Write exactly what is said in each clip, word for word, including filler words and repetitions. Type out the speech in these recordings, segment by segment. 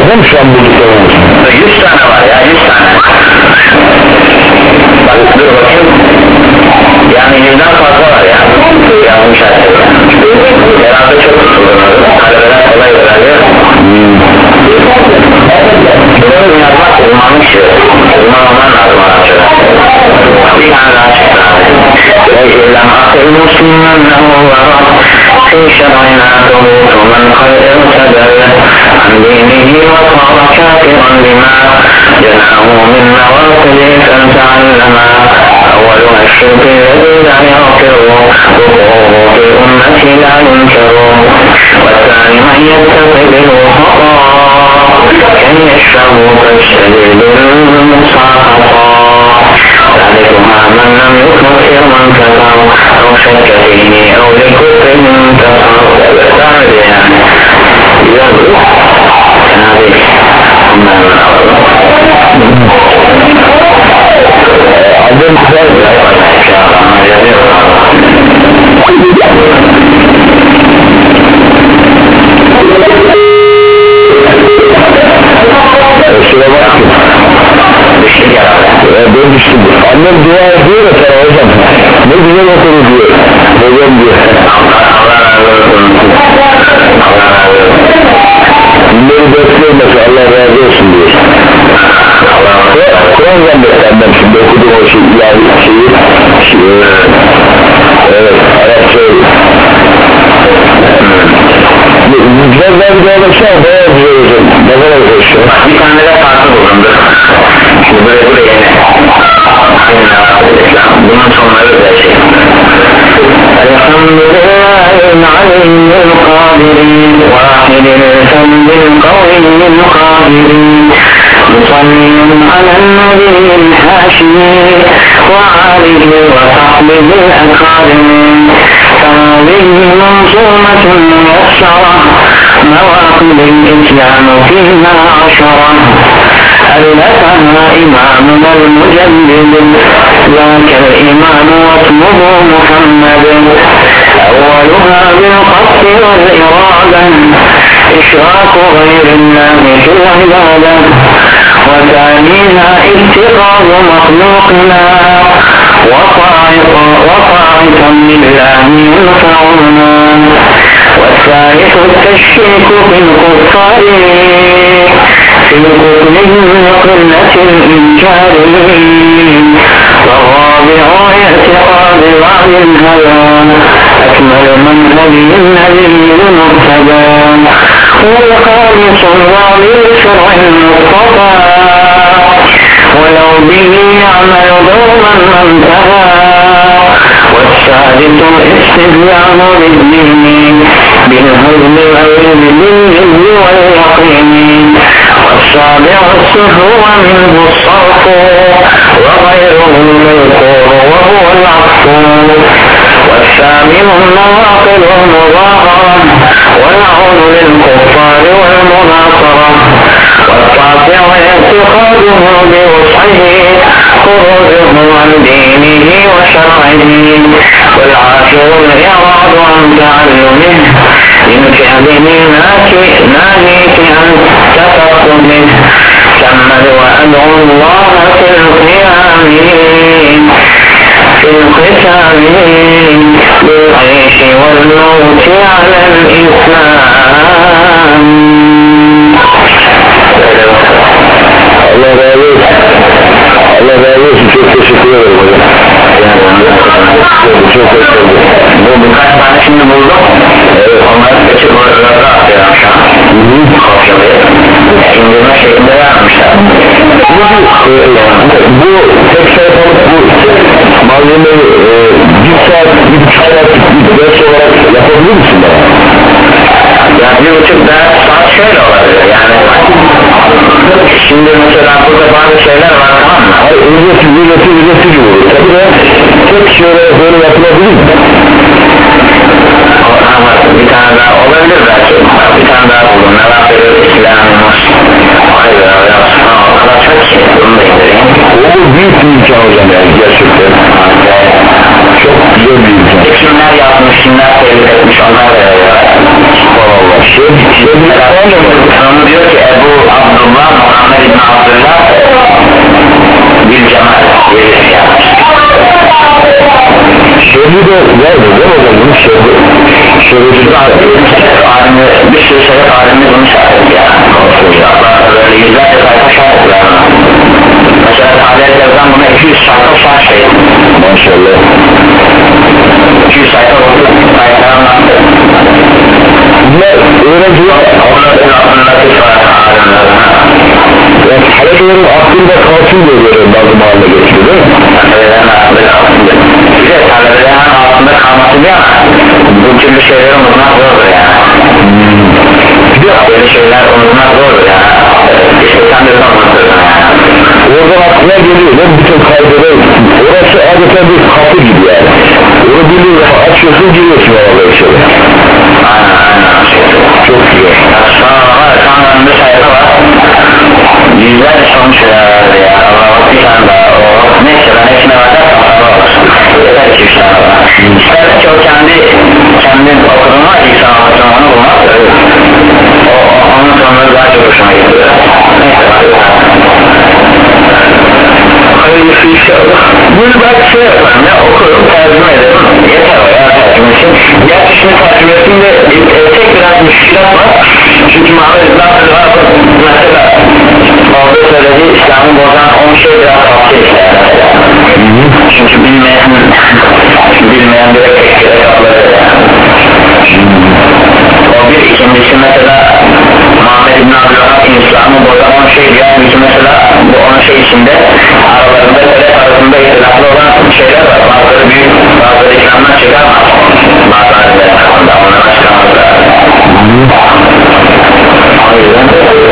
fazla mı şu an bulduklarımız? yüz tane var ya, yüz tane. Bak dur bakayım. Yani yüzden fazla var ya. Yazmış artık. Herhalde çok tutulur. Talebeler kolay öğreniyor. Bunları yazmak uzmanlık şey. Uzman olman lazım Arapçada. Bir tane daha çıktı abi. وَاِلَّمْ أَقِلْ مُسْلِمًا لَهُ وَرَى فِي شَرْعِنَا ثُبُوتُ مَنْ قَدْ اِرْتَدَلَ عَنْ دِينِهِ وَصَارَ كَافِرًا بِمَا جَنَاهُ مِنْ نَوَاقِضِ فَلْتَعَلَّمَا أولها الشرك الذي لا يغفر وقوعه في الأمة لا ينكر والثاني من يتقي بالوسطى كي يشرب فاجتنب المساقطا ثالثها من لم يكفر من كفر أو شك فيه أو لكفر انتصر. ثالث يعني إذا كان هذه Adem güzel mi? Şuna bak ki düştük ya ben düştüm. Annem dua ediyor da sana hocam ne güzel okudu diyor hocam diyor. Allah razı olsun. Allah razı olsun. Bunları bekliyor mesela Allah razı olsun diyor. Kur'an'dan beklenmem şimdi okudum o şey yani şeyi şey, evet Arapça güzel daha bir daha baksa bayağı güzel hocam ne kadar hoşçu bir tane de farklı bulundu. Şimdi böyle buraya yine bunun sonları da şey Elhamdülillahil aliyyil kadirin vahidil fendil kaviyil kadirin مصلي على النبي الحاشمي وآله وصحبه الأكارم فهذه منظومة ميسرة مواقب الإسلام فيها عشرة ألفها إمامنا المجدد ذاك الإمام واسمه محمد أولها بالقصد والإرادة إشراك غير الله في العبادة وثانيها اتخاذ مخلوقنا وطاعة لله ينفعنا والثالث التشريك في الكفار في كفرهم وقلة الإنكار والرابع اعتقاد بعض الهوى أكمل من هدي النبي المرتدى والخامس الرابع شرع المصطفى ولو به يعمل دوما منتهى والسادس الاستهزاء بالدين بالهزم والذل واليقين والسابع السهو منه الصرف وغيره المذكور وهو العفو والثامن النواقض المظاهرة والعون للكفار والمناصرة والتاسع اعتقاده بوسعه خروجه عن دينه وشرعه والعاشر الإعراض عن تعلمه لانفعاله ناهيك عن تفقده كمل وأدعو الله في القيام في الختام بالعيش والموت على الإسلام. Allah razı olsun. Allah razı olsun. Çok teşekkür ederim hocam. Çok hoş oldu. Bu birkaç tane şimdi buldum. Evet. Onları seçip orada atıyor akşam. Kopyalayıp indirme şeklinde yapmışlar. Bu tek sayfalık bu malzemeyi e, bir saat, bir buçuk saatlik bir ders olarak yapabilir misin bana? Ya bir buçuk ders saat şöyle olabilir yani. Şimdi mesela burada bazı şeyler var, tamam mı? Hayır, ücretsiz, ücretsiz, ücretsiz olur. Tabii de tek şöyle böyle yapılabilir mi? Ama bir tane daha olabilir belki. Bir tane daha buldum. Ne var böyle İslam'ımız? Hayır ya, ya. O kadar çok şey. Bunu da indireyim. O büyük bir imkan hocam yani gerçekten. Çok güzel bir imkan. Kimler yapmış, kimler telif etmiş, onlar da ya. Vallahi şey, şey, Onu diyor ki Ebu latif var alimlerine. Yani Hanefilerin aklında kalsın diye böyle bazı mahalle geçiyor değil mi? Talebelerin aklında kalsın diye. Bir de talebelerin aklında kalması diye ama bu türlü şeyleri unutmak zordur yani. Hmm. Bir de böyle şeyler unutmak zordur yani. İşte sen de unuturdun yani. Oradan aklına geliyor ne bütün kaydeler, orası adeta bir kapı gibi yani. Onu biliyor, açıyorsun giriyorsun orada içeri. Aynen aynen. Çok güzel. Sonra var, sonra önünde sayfa var. Yüzlerce sonuç verirlerdi ya. Allah'a bir tane daha. O, neyse ben hepsine bakarsam sana olsun. Yeter ki bir tane var. İstersen çok kendi kendin okudun var. İlk sana anlatıyorum onu bulmak. O, onun sonları daha çok hoşuma gidiyor. Neyse var. Hayırlısı inşallah. Bunu belki şey yaparım ya, okurum, tercüme ederim. Yeter o ya tercüme için. Gerçi şimdi tercümesinde e, tek biraz müşkilat var. Çünkü Muhammed İbn Abdülvahab mesela orada söylediği İslam'ı bozan on şey biraz tavsiye ister. Çünkü bilmeyen bilmeyen bir eksikliğe kapları yani. O bir, ikincisi mesela Muhammed İbn Abdülvahab İslam'ı bozan on şey diyor. İki mesela bu on şey içinde aralarında selef arasında ihtilaflı olan şeyler var. Bazıları büyük, bazıları İslam'dan çıkarmaz. Bazıları da ondan onlara çıkarmaz lazım. O yüzden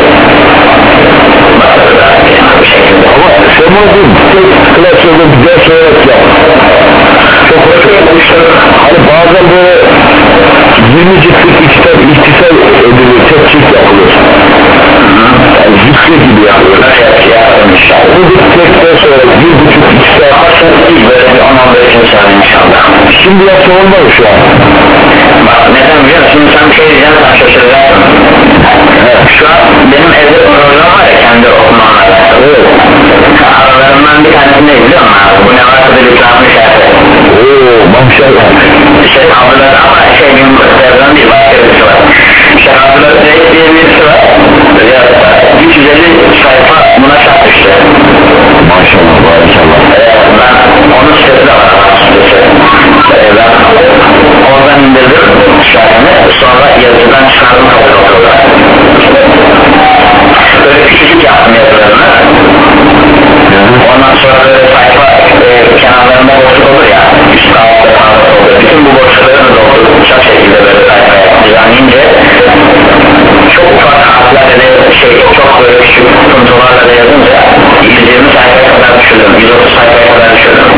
bakarız artık yani bu şekilde. Ama sen bunu bir tek klasörde bir ders olarak yap. Çok hoşuma gitmişler. Hani bazen böyle yirmi ciltlik bir kitap ihtisal edilir, tek cilt yapılır. Yani zikri gibi yapılır. Evet ya inşallah. Bu bir tek ders olarak bir buçuk iki saat. Yaparsan ilk böyle bir on on beş inşallah inşallah. Şimdi yapsa olmaz mı şu an? Bak neden biliyor musun? Şimdi sen bir şey diyeceğim, sen şaşıracaksın. Evet. Şu an benim evde program var ya, kendi okumamla. Evet. Aralarından bir tanesini biliyor musun abi? Bu ne varsa bir İslam'ın şerhi. Ooo maşallah. Şey Abdülhamid ama şey benim program değil, başka birisi var. Şey Abdülhamid Reis diye birisi var. üç yüz elli sayfa buna çarpmıştı. Maşallah, barakallah. Evet, ben onun sitesi de var ama sitesi. Ee, ben oradan indirdim şerhini, sonra yazıdan çıkardım kapıda. Böyle küçücük yaptım yazılarını. Ondan sonra böyle sayfa e, kenarlarında boşluk olur ya, üst altta altta olur. Bütün bu boşlukları dolduracak şekilde böyle sayfaya düzenleyince çok ufak harflerle şey, çok böyle küçük puntolarla da yazınca yüz yirmi sayfaya kadar düşürdüm, yüz otuz sayfaya kadar düşürdüm.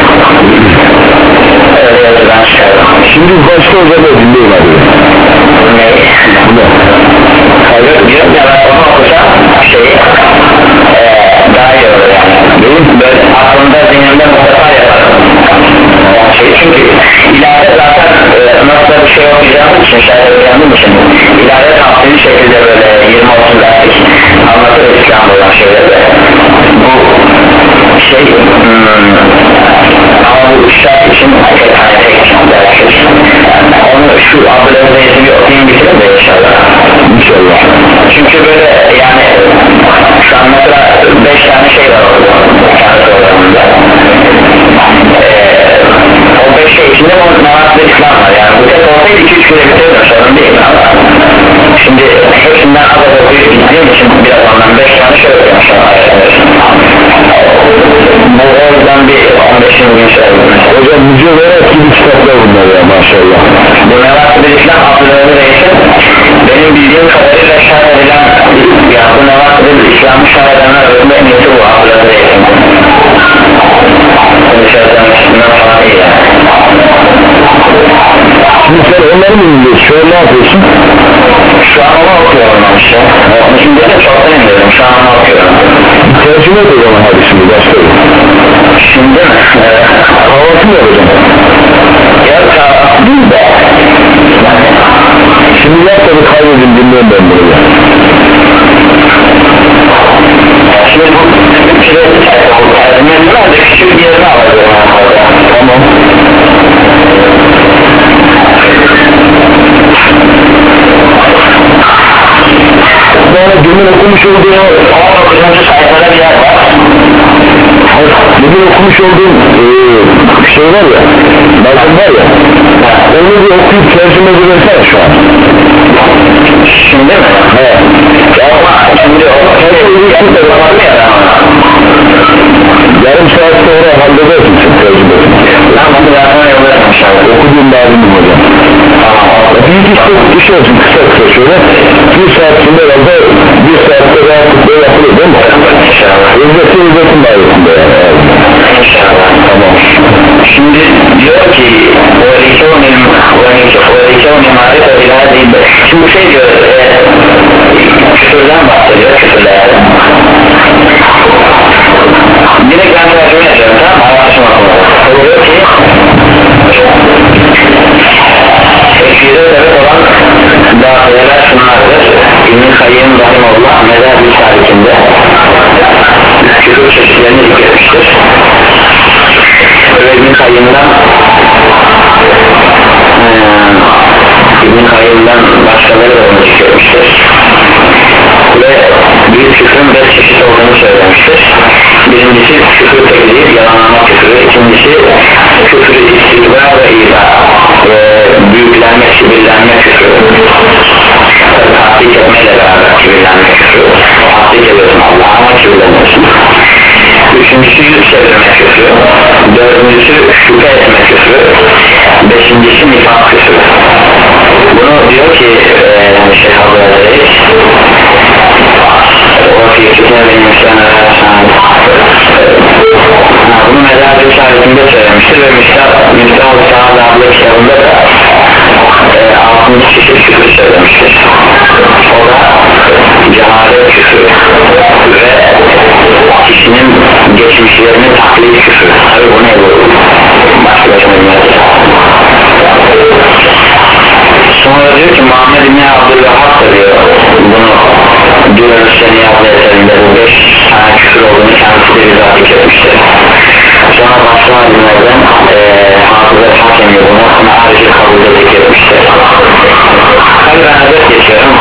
Öyle yazıdan çıkardım. Şimdi başka hocamı dinleyin abi. Ne? Bu ne? Hayır, diyorum ya ben onu okusam şeyi ee, daha iyi olur yani. Benim böyle aklımda zihnimde mutlaka yaparım. Yani şey, çünkü ileride zaten e, nasıl bir şey okuyacağım için, şahit okuyacağım için ileride tavsiye şekilde böyle yirmi otuz derslik anlatır İslam'da olan şeyleri. Bu şey hmm, ama bu şart için tek tane tek ders için. Onu şu Abdülhamid Reis'i bir okuyayım bitirin de inşallah. İnşallah. Çünkü böyle yani şu an mesela beş tane şey var orada kendi programında. Ee, o beş şey içinde bu nevaslı İslam var yani bu tek olsaydı iki üç güne bitirir sorun değil ama şimdi hepsinden az az okuyup gittiğim için biraz ondan beş tane şey okuyorum şu an bu o yüzden bir on beşinci gün söyledim. Hocam mücevherat gibi kitaplar bunlar ya maşallah. Bu nevaslı İslam Abdülhamid Reis'in benim bildiğim kadarıyla şerh edilen ya bu nevaslı İslam'ı şerh edenler arasında en iyisi bu Abdülhamid Reis'in. Bunu şerh edenler üstünden falan iyi yani. Şimdi sen onları mı dinliyorsun? Şu an ne yapıyorsun? Şu an onu okuyorum ben işte. Onu şimdi de çoktan indirdim, şu an onu okuyorum. Tercüme et o zaman hadi şimdi başlayalım. Şimdi mi? Evet. Kahvaltı mı yapacağım? Ya kahvaltı değil de. Şimdi yap da bir kaydedin dinliyorum ben bunu. Şimdi bu küçük sayfa bu tercümenin var da küçük bir yerini alıyorum. Tamam. Sonra demin okumuş olduğum on dokuzuncu sayfada bir yer var. demin okumuş olduğum ee, şey var ya, lazım var ya, onu bir okuyup tercüme edersen şu an. Şimdi mi? Evet. Kayyım Rahimullah Mezar-ı Salik'inde küfür çeşitlerini zikretmiştir ve İbn Kayyım'dan ee, İbn Kayyım'dan başkaları da onu zikretmiştir ve büyük küfrün beş çeşit olduğunu söylemiştir. Birincisi küfür tekzir, yalanlama küfürü. İkincisi küfür istikbar ve iza, e, büyüklenme, kibirlenme küfürü. Tahdik etmeyle beraber kibirlenme küfürü. Tahdik ediyorsun Allah'a ama kibirleniyorsun. Üçüncüsü yüz çevirme küfürü. Dördüncüsü şüphe etme küfürü. Beşincisi nifak küfürü. Bunu diyor ki e, Şeyh Abdülazir o fikirine benim sana bunu Mezar-ı Salik'inde söylemiştir ve Müstah-ı Sa'd adlı kitabında da e, altıncı çeşit küfür söylemiştir. O da cehalet küfür ve kişinin geçmişlerini taklit küfür. Tabi bu ne bu? Başka başına bilmez. Sonra diyor ki Muhammed İbni Abdülvahhab da diyor bunu diyor Seni adlı eserinde bu beş tane küfür olduğunu kendisi de bizzat zikretmiştir. Sonra başka alimlerden ee, Hafızat Hakemi bunu Ma'arici kabulde zikretmiştir. Tabi ben özet geçiyorum.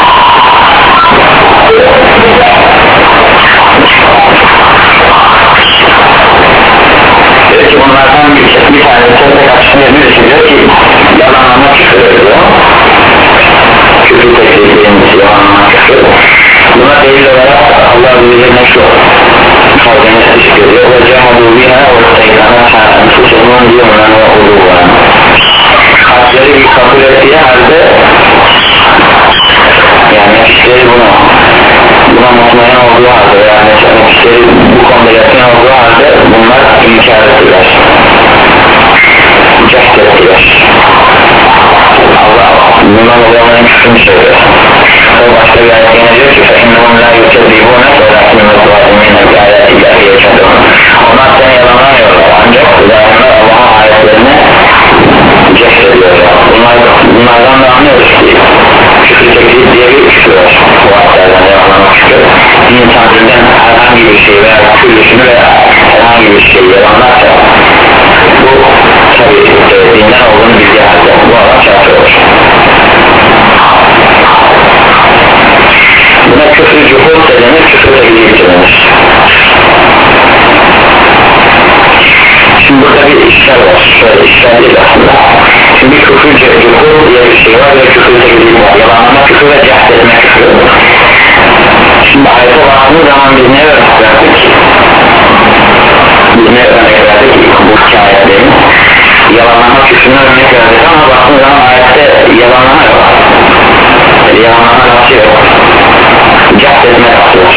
Diyor ki bunlardan bir, bir tanesi tek açısında birisi diyor ki yalanlama küfür ediyor. Küfür tekliğinin yalanlama küfür. Buna delil olarak Allah üzerine şu kavgını teşkil ediyor. Ve cehadu biha ve teykana enfusunun diyumdan ve uluğuna. Kalpleri bir kabul ettiği halde yani nefisleri bunu buna mutmain olduğu halde yani nefisleri bu konuda yakın olduğu halde bunlar inkar ettiler. Cehd ettiler. Allah bundan olanların küfrünü söylüyor. O başka bir ayet yine diyor ki فَاِنَّهُمْ لَا يُكَذِّبُونَ وَلَكِنَّ الظَّالِمِينَ بِآيَاتِ اللّٰهِ يَجْحَدُونَ. Onlar seni yalanlamıyorlar ancak zalimler Allah'ın ayetlerini cehd ediyorlar. Bunlar, bunlardan da anlıyoruz ki küfür tekzip diye bir küfür var. Bu ayetlerden yalanlamak küfür. Bir insan dinden herhangi bir şey veya küfürlüsünü veya herhangi bir şey yalanlarsa bu tabi e, dinden olduğunu bildiği halde bu adam kafir olur. Buna küfür cuhul denir, küfür tekzip denir. Şimdi burada bir işler var, şöyle işler değil aslında. Şimdi küfür cuhul diye bir şey var ve küfür tekzip var. Yalanlama küfür ve cehd etme küfür. Şimdi ayete baktığımız zaman biz ne örnek verdik? Biz ne örnek verdik? Bu hikayetlerin yalanlama küfrünü örnek verdik ama baktığımız zaman ayette yalanlama yok. Yalanlama nasıl yok? Cehd etme nasıl?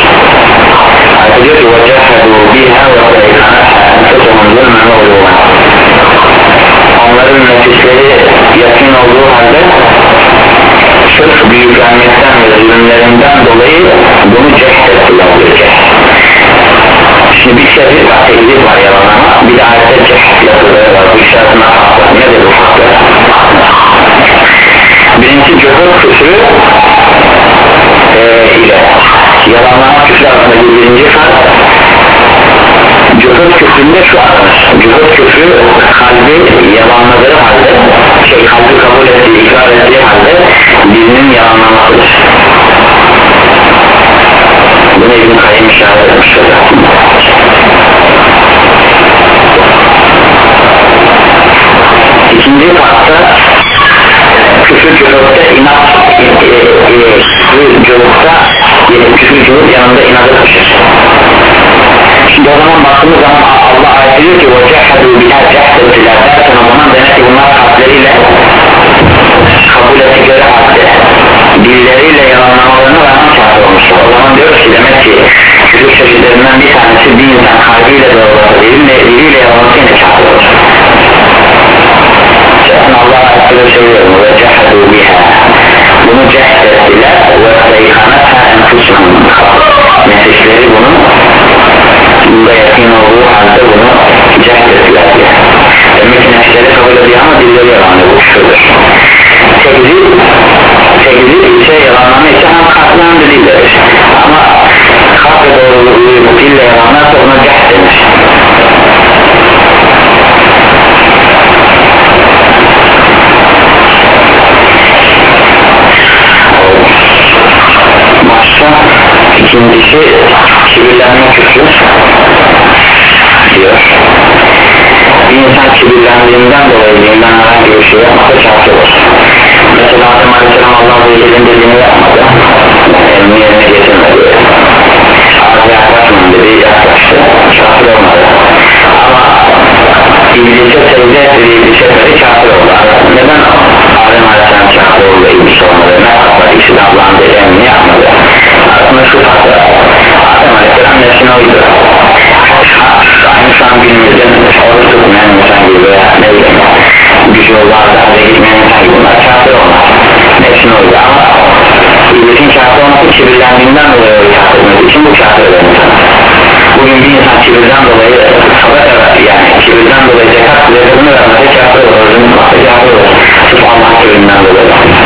İkincisi kibirlenme küfür diyor. Bir insan kibirlendiğinden dolayı dinden herhangi bir şey yapmasa kafir olur. Mesela Adem Aleyhisselam Allah'ın Zeyir'in dediğini yapmadı, elini yerine getirmedi, ağzı yaklaşmayın dedi, yaklaştı, kafir olmadı. Ama İblis'e secde etti, İblis'e etmedi, kafir oldu. Neden Adem Aleyhisselam kafir oldu, İblis olmadı, ne yapmadı, ikisi de Allah'ın dediğini yapmadı. Aslında şu farklı, Adem Aleyhisselam nefsine uydu. Aynı şu an günümüzde oruç tutmayan insan gibi veya ne bileyim gücü yollarda hale gitmeyen insan gibi bunlar kafir olmaz, nefsine uydu. Ama İblis'in kafir olması kibirlendiğinden dolayı kafir olması için bu kafir olur insan. Bugün bir insan kibirden dolayı sadaka, yani kibirden dolayı zekat zekatını vermese kafir olur, orucunu tutmasa kafir olur, sırf Allah kibirinden dolayı.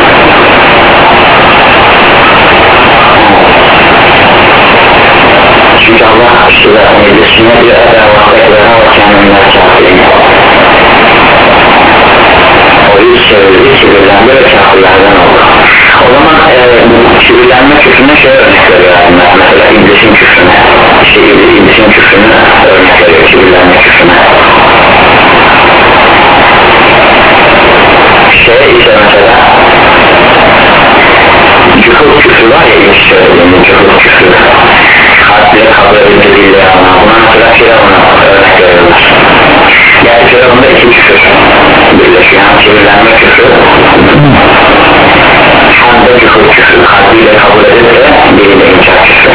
Çünkü Allah işte meclisine bir eda vakıflarına vakanında kafirine o yüz çevirdi, kibirlendi ve kafirlerden oldu. O zaman e, kibirlenme küfrüne şey örnek veriyor yani, mesela İblis'in küfrüne, işte İblis'in küfrüne örnek veriyor, kibirlenme küfrüne. Şey ise mesela cühud küfrü var ya, ilk söylediğinde cühud küfrü kalple kabul edildiğiyle ama buna mesela Firavun'a örnek veriyorlar. Yani Firavun'da iki küfür birleşiyor, yani kibirlenme küfrü hem de cühud küfrü, kalbiyle kabul edilse biri de inkar küfrü.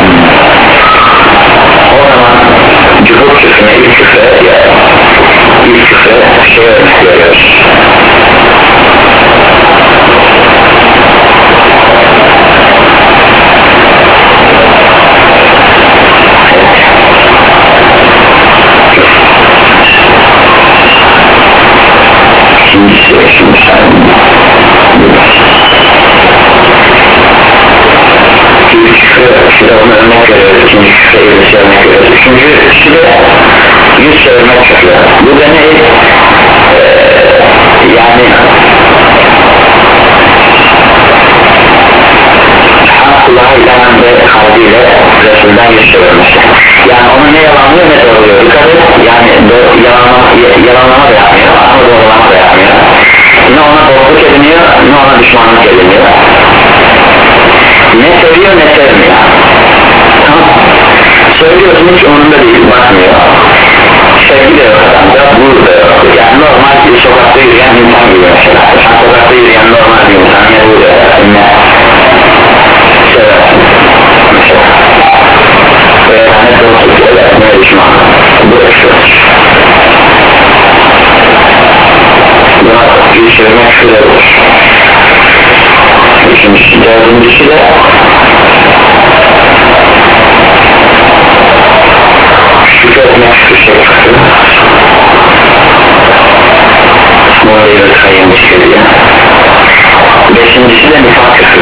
O zaman cühud küfrüne, ilk küfre ilk küfre şey örnek veriyoruz. İkincisi şimdi sen ilk küfre ona örnek veriyoruz, ikinci küfre İblis'e örnek veriyoruz, üçüncü kişi de yüz çevirmek küfre. Bu da ne? Ee, yani Allah'a ilahen ve kalbiyle Resul'den yüz çevirmesi. Yani onu ne yalanlıyor ne doğruluyor. Dikkat et, yani yalanlama, yalanlama da yapmıyor ama doğrulama da yapmıyor. Ne ona dostluk ediniyor ne ona düşmanlık ediniyor. Ne seviyor ne sevmiyor. Tamam. Söylüyorsun hiç onunda değil, bakmıyor. Sevgi de yok adamda, gurur da yok. Yani normal bir sokakta yürüyen insan gibi mesela. Sen sokakta yürüyen normal bir insan ne gurur edersin ne seversin mesela. Veya ne dostluk edersin ne düşmanlık. Bu öksüyoruz. Buna bir çevirmek şöyle olur. Üçüncüsü, dördüncüsü de şükür etmek şu şey küfür. Muğla'yı ve kayyum çıkıyor. Beşincisi de nifak küfür.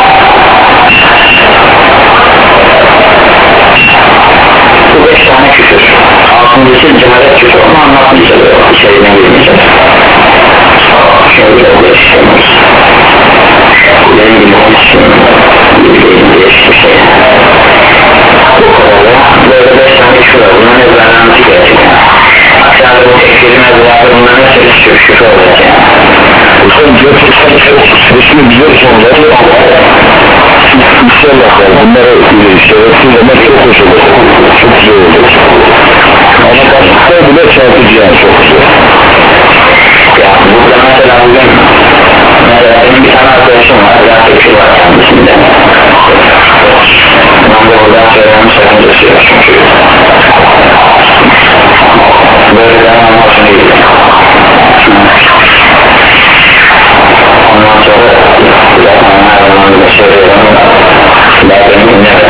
Bu beş tane küfür. Altıncısı cehalet küfür. Onu anlatmayacağız, içeriğine girmeyeceğiz. Şöyle de işlemiyoruz. Benim bildiğim için bildiğim değişik bir şey. Bu kadar da böyle beş tane küfür var. Bunların ezberlenmesi gerçekten. Aksiyada bu tekfirin ezberleri bunların hepsi şükür şükür olacak yani. Sen gerçekten resmi biliyorsun zaten ama İnşallah bunları şerefsiz demek çok hoş olur. Çok güzel olur. Ama başlıkta bile çarpıcı yani, çok güzel. Ya burada mesela bugün mesela benim bir tane arkadaşım var, biraz tekfir var kendisinde. Ben de oradan söylemem sakıncası yok çünkü böyle devam olsun değil. Ondan sonra zaten her zaman da söylüyorum, ben benim dinlemedim.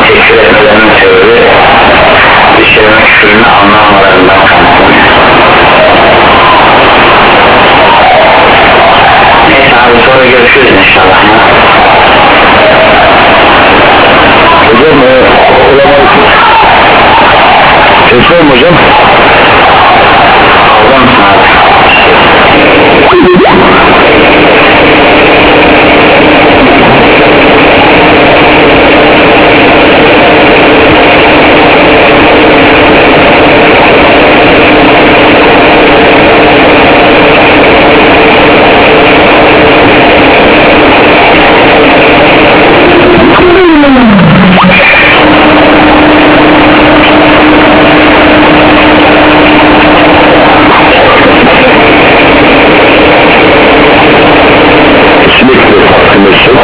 teşekkür etmek